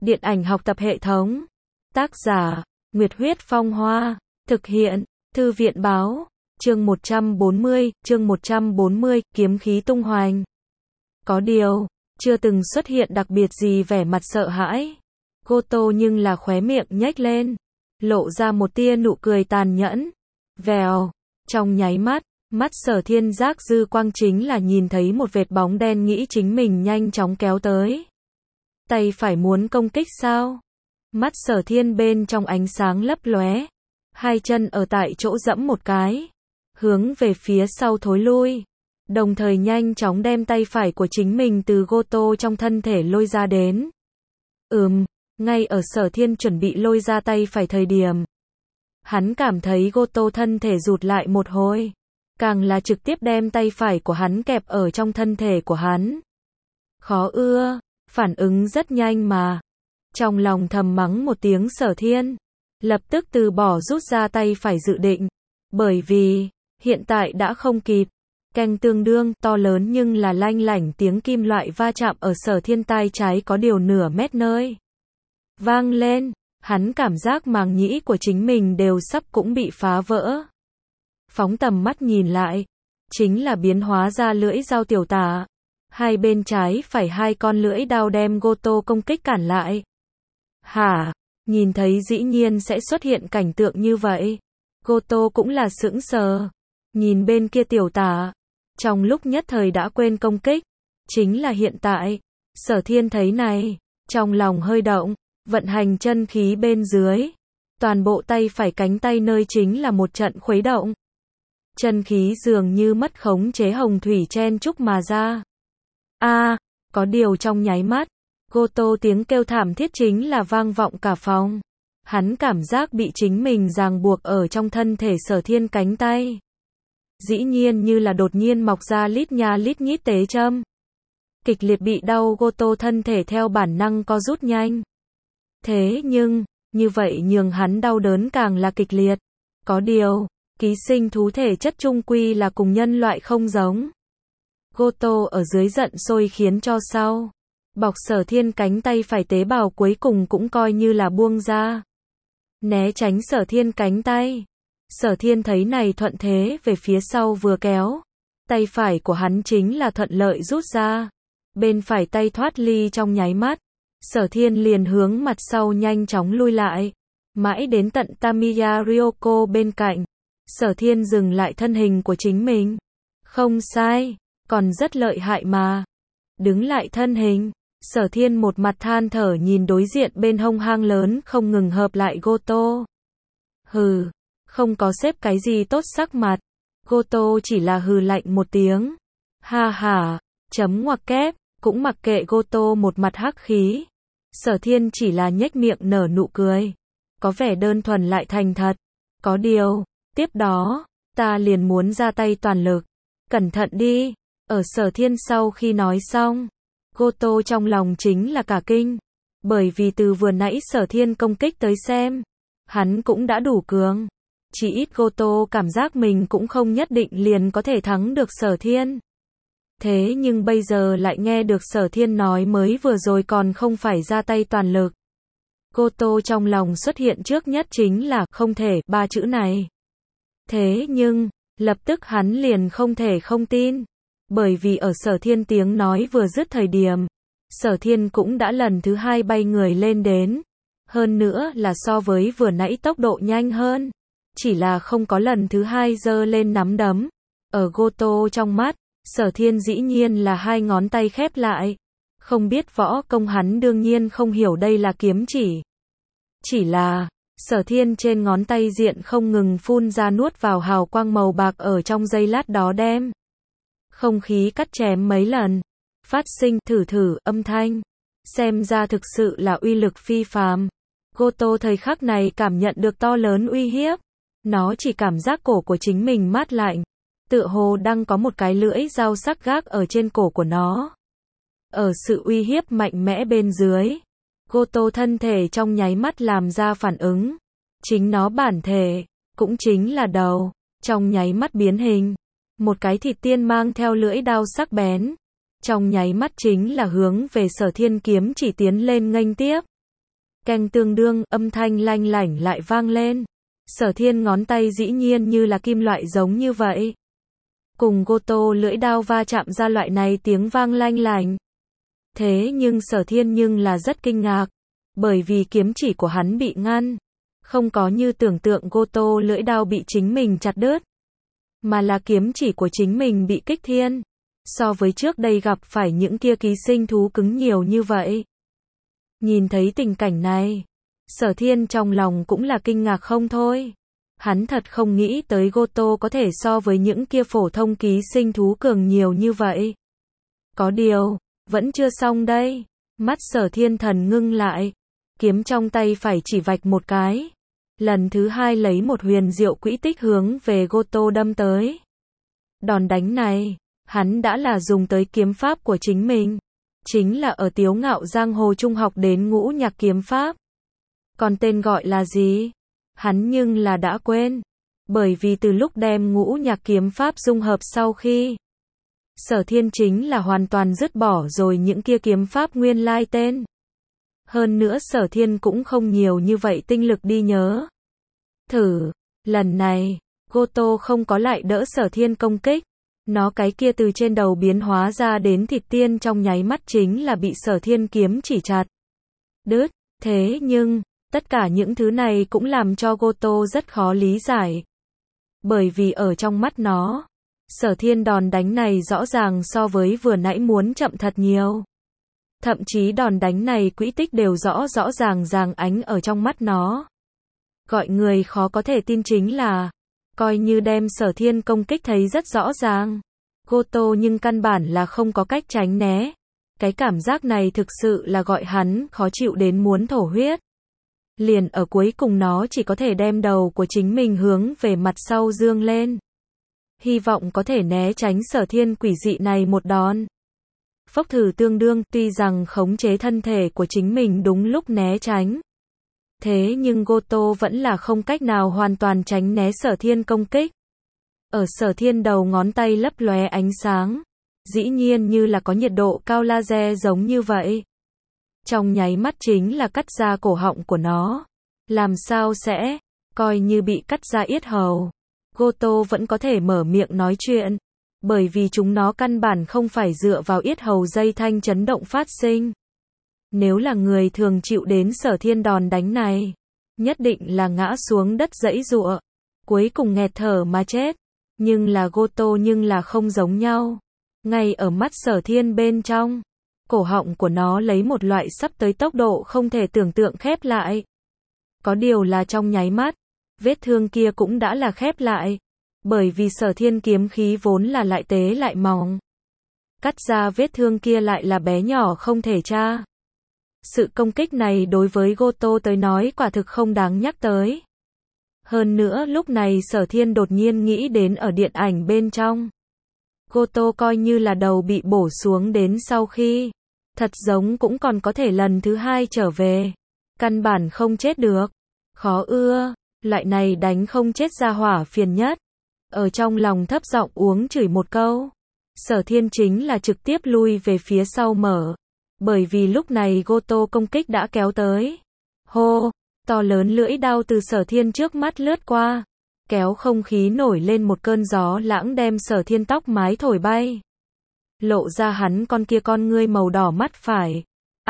Điện ảnh học tập hệ thống. Tác giả, Nguyệt Huyết Phong Hoa. Thực hiện, Thư viện Báo. Chương 140, kiếm khí tung hoành. Có điều, chưa từng xuất hiện đặc biệt gì vẻ mặt sợ hãi. Goto nhưng là khóe miệng nhếch lên, lộ ra một tia nụ cười tàn nhẫn. Vèo, trong nháy mắt, mắt Sở Thiên giác dư quang chính là nhìn thấy một vệt bóng đen nghĩ chính mình nhanh chóng kéo tới. Tay phải muốn công kích sao? Mắt Sở Thiên bên trong ánh sáng lấp lóe, hai chân ở tại chỗ dẫm một cái, hướng về phía sau thối lui, đồng thời nhanh chóng đem tay phải của chính mình từ Goto trong thân thể lôi ra đến. Ngay ở Sở Thiên chuẩn bị lôi ra tay phải thời điểm, hắn cảm thấy Goto thân thể rụt lại một hồi, càng là trực tiếp đem tay phải của hắn kẹp ở trong thân thể của hắn. Khó ưa, phản ứng rất nhanh mà. Trong lòng thầm mắng một tiếng Sở Thiên, lập tức từ bỏ rút ra tay phải dự định, bởi vì, hiện tại đã không kịp. Keng tương đương, to lớn nhưng là lanh lảnh tiếng kim loại va chạm ở Sở Thiên tai trái có điều nửa mét nơi. Vang lên, hắn cảm giác màng nhĩ của chính mình đều sắp cũng bị phá vỡ. Phóng tầm mắt nhìn lại, chính là biến hóa ra lưỡi dao tiểu tả. Hai bên trái phải hai con lưỡi đao đem Goto công kích cản lại. Hả? Nhìn thấy dĩ nhiên sẽ xuất hiện cảnh tượng như vậy. Goto cũng là sững sờ. Nhìn bên kia tiểu tả, trong lúc nhất thời đã quên công kích. Chính là hiện tại, Sở Thiên thấy này, trong lòng hơi động, vận hành chân khí bên dưới. Toàn bộ tay phải cánh tay nơi chính là một trận khuấy động. Chân khí dường như mất khống chế hồng thủy chen chúc mà ra. Có điều trong nháy mắt, Goto tiếng kêu thảm thiết chính là vang vọng cả phòng. Hắn cảm giác bị chính mình ràng buộc ở trong thân thể Sở Thiên cánh tay. Dĩ nhiên như là đột nhiên mọc ra lít nha lít nhít tế châm. Kịch liệt bị đau Goto thân thể theo bản năng co rút nhanh. Thế nhưng, như vậy nhường hắn đau đớn càng là kịch liệt. Có điều, ký sinh thú thể chất chung quy là cùng nhân loại không giống. Goto ở dưới giận sôi khiến cho sau bọc Sở Thiên cánh tay phải tế bào cuối cùng cũng coi như là buông ra. Né tránh Sở Thiên cánh tay. Sở Thiên thấy này thuận thế về phía sau vừa kéo. Tay phải của hắn chính là thuận lợi rút ra. Bên phải tay thoát ly trong nháy mắt. Sở Thiên liền hướng mặt sau nhanh chóng lui lại. Mãi đến tận Tamiya Ryoko bên cạnh. Sở Thiên dừng lại thân hình của chính mình. Không sai, còn rất lợi hại mà. Đứng lại thân hình. Sở Thiên một mặt than thở nhìn đối diện bên hông hang lớn không ngừng hợp lại Goto. Hừ, không có xếp cái gì tốt sắc mặt. Goto chỉ là hừ lạnh một tiếng. Ha ha, chấm ngoặc kép, cũng mặc kệ Goto một mặt hắc khí. Sở Thiên chỉ là nhếch miệng nở nụ cười. Có vẻ đơn thuần lại thành thật. Có điều, tiếp đó, ta liền muốn ra tay toàn lực. Cẩn thận đi. Ở Sở Thiên sau khi nói xong, Goto trong lòng chính là cả kinh. Bởi vì từ vừa nãy Sở Thiên công kích tới xem, hắn cũng đã đủ cường. Chỉ ít Goto cảm giác mình cũng không nhất định liền có thể thắng được Sở Thiên. Thế nhưng bây giờ lại nghe được Sở Thiên nói mới vừa rồi còn không phải ra tay toàn lực. Goto trong lòng xuất hiện trước nhất chính là không thể ba chữ này. Thế nhưng, lập tức hắn liền không thể không tin. Bởi vì ở Sở Thiên tiếng nói vừa dứt thời điểm, Sở Thiên cũng đã lần thứ hai bay người lên đến. Hơn nữa là so với vừa nãy tốc độ nhanh hơn. Chỉ là không có lần thứ hai giơ lên nắm đấm. Ở Goto trong mắt, Sở Thiên dĩ nhiên là hai ngón tay khép lại. Không biết võ công hắn đương nhiên không hiểu đây là kiếm chỉ. Chỉ là, Sở Thiên trên ngón tay diện không ngừng phun ra nuốt vào hào quang màu bạc ở trong giây lát đó đem không khí cắt chém mấy lần, phát sinh thử âm thanh. Xem ra thực sự là uy lực phi phàm. Goto thời khắc này cảm nhận được to lớn uy hiếp. Nó chỉ cảm giác cổ của chính mình mát lạnh. Tựa hồ đang có một cái lưỡi dao sắc gác ở trên cổ của nó. Ở sự uy hiếp mạnh mẽ bên dưới, Goto thân thể trong nháy mắt làm ra phản ứng. Chính nó bản thể, cũng chính là đầu, trong nháy mắt biến hình. Một cái thịt tiên mang theo lưỡi đao sắc bén. Trong nháy mắt chính là hướng về Sở Thiên kiếm chỉ tiến lên nghênh tiếp. Keng tương đương, âm thanh lanh lảnh lại vang lên. Sở Thiên ngón tay dĩ nhiên như là kim loại giống như vậy. Cùng Goto lưỡi đao va chạm ra loại này tiếng vang lanh lảnh. Thế nhưng Sở Thiên nhưng là rất kinh ngạc. Bởi vì kiếm chỉ của hắn bị ngăn. Không có như tưởng tượng Goto lưỡi đao bị chính mình chặt đứt. Mà là kiếm chỉ của chính mình bị kích thiên. So với trước đây gặp phải những kia ký sinh thú cứng nhiều như vậy. Nhìn thấy tình cảnh này, Sở Thiên trong lòng cũng là kinh ngạc không thôi. Hắn thật không nghĩ tới Goto có thể so với những kia phổ thông ký sinh thú cường nhiều như vậy. Có điều, vẫn chưa xong đây. Mắt Sở Thiên thần ngưng lại. Kiếm trong tay phải chỉ vạch một cái. Lần thứ hai lấy một huyền diệu quỹ tích hướng về Goto đâm tới. Đòn đánh này, hắn đã là dùng tới kiếm pháp của chính mình. Chính là ở Tiếu Ngạo Giang Hồ Trung học đến Ngũ Nhạc kiếm pháp. Còn tên gọi là gì? Hắn nhưng là đã quên. Bởi vì từ lúc đem Ngũ Nhạc kiếm pháp dung hợp sau khi, Sở Thiên chính là hoàn toàn dứt bỏ rồi những kia kiếm pháp nguyên lai tên. Hơn nữa Sở Thiên cũng không nhiều như vậy tinh lực đi nhớ. Thử, lần này, Goto không có lại đỡ Sở Thiên công kích. Nó cái kia từ trên đầu biến hóa ra đến thịt tiên trong nháy mắt chính là bị Sở Thiên kiếm chỉ chặt đứt. Thế nhưng, tất cả những thứ này cũng làm cho Goto rất khó lý giải. Bởi vì ở trong mắt nó, Sở Thiên đòn đánh này rõ ràng so với vừa nãy muốn chậm thật nhiều. Thậm chí đòn đánh này quỹ tích đều rõ ràng ánh ở trong mắt nó. Gọi người khó có thể tin chính là, coi như đem Sở Thiên công kích thấy rất rõ ràng. Goto nhưng căn bản là không có cách tránh né. Cái cảm giác này thực sự là gọi hắn khó chịu đến muốn thổ huyết. Liền ở cuối cùng nó chỉ có thể đem đầu của chính mình hướng về mặt sau dương lên. Hy vọng có thể né tránh Sở Thiên quỷ dị này một đòn. Phốc thử tương đương, tuy rằng khống chế thân thể của chính mình đúng lúc né tránh. Thế nhưng Goto vẫn là không cách nào hoàn toàn tránh né Sở Thiên công kích. Ở Sở Thiên đầu ngón tay lấp lóe ánh sáng. Dĩ nhiên như là có nhiệt độ cao laser giống như vậy. Trong nháy mắt chính là cắt ra cổ họng của nó. Làm sao sẽ, coi như bị cắt ra yết hầu. Goto vẫn có thể mở miệng nói chuyện. Bởi vì chúng nó căn bản không phải dựa vào yết hầu dây thanh chấn động phát sinh. Nếu là người thường chịu đến Sở Thiên đòn đánh này, nhất định là ngã xuống đất giãy giụa, cuối cùng nghẹt thở mà chết. Nhưng là Goto nhưng là không giống nhau. Ngay ở mắt Sở Thiên bên trong, cổ họng của nó lấy một loại sắp tới tốc độ không thể tưởng tượng khép lại. Có điều là trong nháy mắt, vết thương kia cũng đã là khép lại. Bởi vì Sở Thiên kiếm khí vốn là lại tế lại mỏng. Cắt ra vết thương kia lại là bé nhỏ không thể tra. Sự công kích này đối với Goto tới nói quả thực không đáng nhắc tới. Hơn nữa lúc này Sở Thiên đột nhiên nghĩ đến ở điện ảnh bên trong. Goto coi như là đầu bị bổ xuống đến sau khi, thật giống cũng còn có thể lần thứ hai trở về. Căn bản không chết được. Khó ưa, loại này đánh không chết ra hỏa phiền nhất. Ở trong lòng thấp giọng uống chửi một câu. Sở Thiên chính là trực tiếp lui về phía sau mở. Bởi vì lúc này Goto công kích đã kéo tới. Hô, to lớn lưỡi đao từ Sở Thiên trước mắt lướt qua. Kéo không khí nổi lên một cơn gió lãng đem Sở Thiên tóc mái thổi bay. Lộ ra hắn con kia con ngươi màu đỏ mắt phải.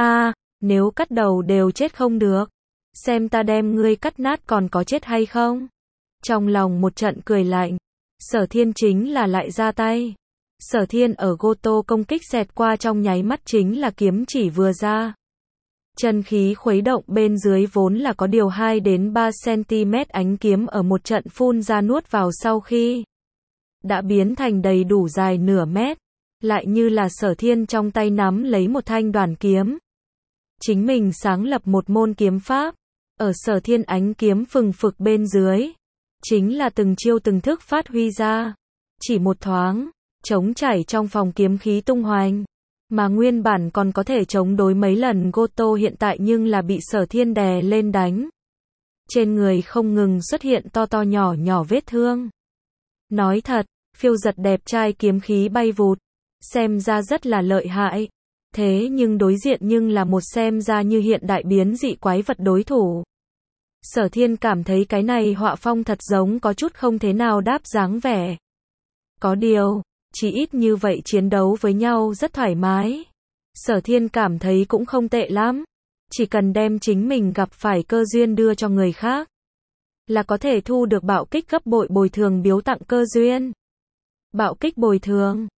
Nếu cắt đầu đều chết không được. Xem ta đem ngươi cắt nát còn có chết hay không? Trong lòng một trận cười lạnh. Sở Thiên chính là lại ra tay. Sở Thiên ở Goto công kích xẹt qua trong nháy mắt chính là kiếm chỉ vừa ra. Chân khí khuấy động bên dưới vốn là có điều 2 đến 3 cm ánh kiếm ở một trận phun ra nuốt vào sau khi đã biến thành đầy đủ dài nửa mét. Lại như là Sở Thiên trong tay nắm lấy một thanh đoàn kiếm. Chính mình sáng lập một môn kiếm pháp. Ở Sở Thiên ánh kiếm phừng phực bên dưới. Chính là từng chiêu từng thức phát huy ra. Chỉ một thoáng, trống chảy trong phòng kiếm khí tung hoành. Mà nguyên bản còn có thể chống đối mấy lần Goto hiện tại nhưng là bị Sở Thiên đè lên đánh. Trên người không ngừng xuất hiện to to nhỏ nhỏ vết thương. Nói thật, phiêu giật đẹp trai kiếm khí bay vụt. Xem ra rất là lợi hại. Thế nhưng đối diện nhưng là một xem ra như hiện đại biến dị quái vật đối thủ. Sở Thiên cảm thấy cái này họa phong thật giống có chút không thế nào đáp dáng vẻ. Có điều, chỉ ít như vậy chiến đấu với nhau rất thoải mái. Sở Thiên cảm thấy cũng không tệ lắm. Chỉ cần đem chính mình gặp phải cơ duyên đưa cho người khác, là có thể thu được bạo kích gấp bội bồi thường biếu tặng cơ duyên. Bạo kích bồi thường.